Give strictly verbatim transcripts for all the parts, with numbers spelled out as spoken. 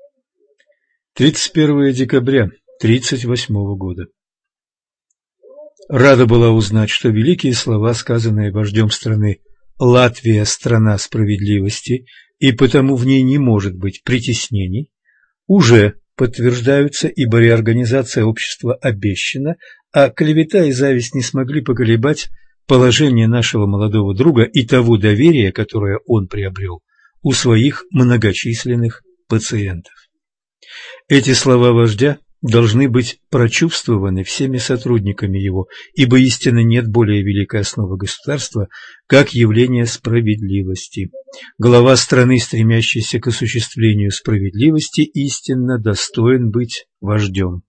тридцать первое декабря тридцать восьмого года. Рада была узнать, что великие слова, сказанные вождем страны «Латвия – страна справедливости, и потому в ней не может быть притеснений», уже подтверждаются, ибо реорганизация общества обещана, а клевета и зависть не смогли поколебать положение нашего молодого друга и того доверия, которое он приобрел у своих многочисленных пациентов. Эти слова вождя должны быть прочувствованы всеми сотрудниками его, ибо истинно нет более великой основы государства, как явление справедливости. Глава страны, стремящийся к осуществлению справедливости, истинно достоин быть вождем.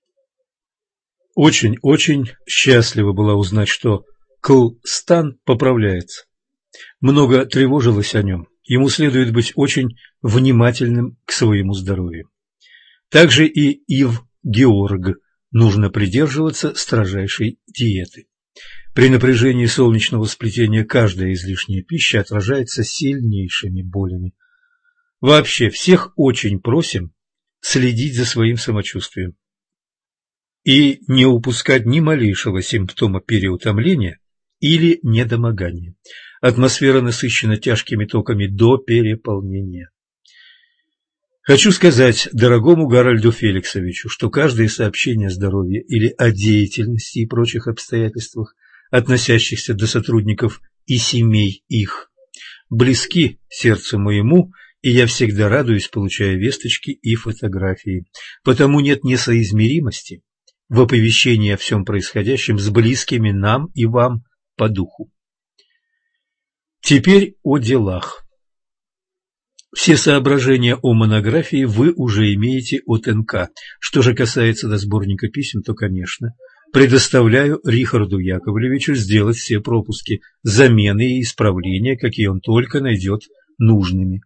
Очень-очень счастлива была узнать, что Кл-Стан поправляется. Много тревожилась о нем. Ему следует быть очень внимательным к своему здоровью. Также и Ив-Георг нужно придерживаться строжайшей диеты. При напряжении солнечного сплетения каждая излишняя пища отражается сильнейшими болями. Вообще, всех очень просим следить за своим самочувствием и не упускать ни малейшего симптома переутомления или недомогания. Атмосфера насыщена тяжкими токами до переполнения. Хочу сказать дорогому Гарольду Феликсовичу, что каждое сообщение о здоровье или о деятельности и прочих обстоятельствах, относящихся до сотрудников и семей их, близки сердцу моему, и я всегда радуюсь, получая весточки и фотографии. Потому нет несоизмеримости в оповещении о всем происходящем с близкими нам и вам по духу. Теперь о делах. Все соображения о монографии вы уже имеете от эн ка. Что же касается до сборника писем, то, конечно, предоставляю Рихарду Яковлевичу сделать все пропуски, замены и исправления, какие он только найдет нужными.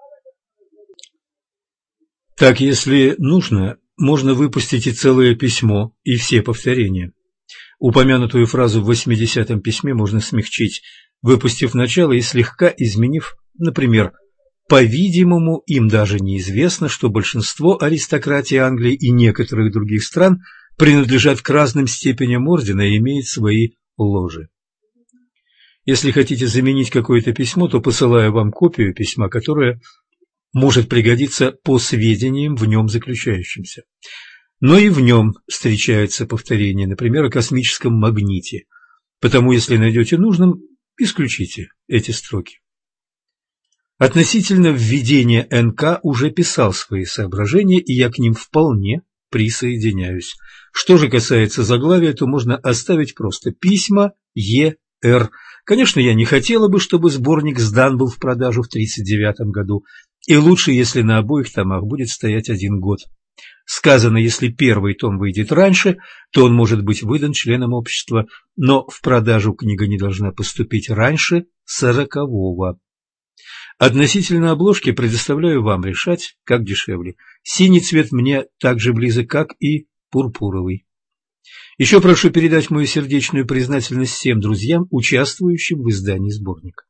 Так, если нужно, можно выпустить и целое письмо, и все повторения. Упомянутую фразу в восьмидесятом письме можно смягчить, выпустив начало и слегка изменив, например, по-видимому, им даже неизвестно, что большинство аристократии Англии и некоторых других стран принадлежат к разным степеням ордена и имеют свои ложи. Если хотите заменить какое-то письмо, то посылаю вам копию письма, которое может пригодиться по сведениям в нем заключающимся. Но и в нем встречаются повторения, например, о космическом магните. Потому, если найдете нужным, исключите эти строки. Относительно введения эн ка уже писал свои соображения, и я к ним вполне присоединяюсь. Что же касается заглавия, то можно оставить просто «Письма Е Р». Конечно, я не хотела бы, чтобы сборник сдан был в продажу в тридцать девятом году, и лучше, если на обоих томах будет стоять один год. Сказано, если первый том выйдет раньше, то он может быть выдан членам общества, но в продажу книга не должна поступить раньше сорокового. Относительно обложки предоставляю вам решать, как дешевле. Синий цвет мне так же близок, как и пурпуровый. Еще прошу передать мою сердечную признательность всем друзьям, участвующим в издании сборника.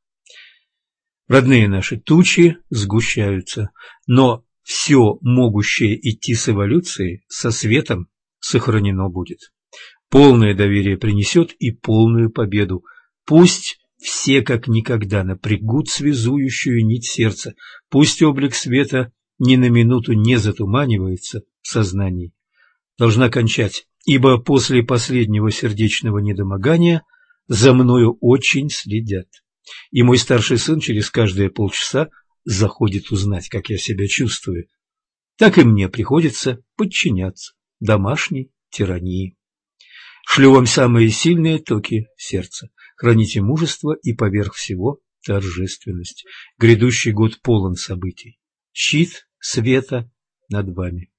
Родные наши, тучи сгущаются, но все могущее идти с эволюцией, со светом сохранено будет. Полное доверие принесет и полную победу. Пусть все как никогда напрягут связующую нить сердца, пусть облик света ни на минуту не затуманивается в сознании. Должна кончать, ибо после последнего сердечного недомогания за мною очень следят. И мой старший сын через каждые полчаса заходит узнать, как я себя чувствую. Так и мне приходится подчиняться домашней тирании. Шлю вам самые сильные токи сердца. Храните мужество и поверх всего торжественность. Грядущий год полон событий. Щит света над вами.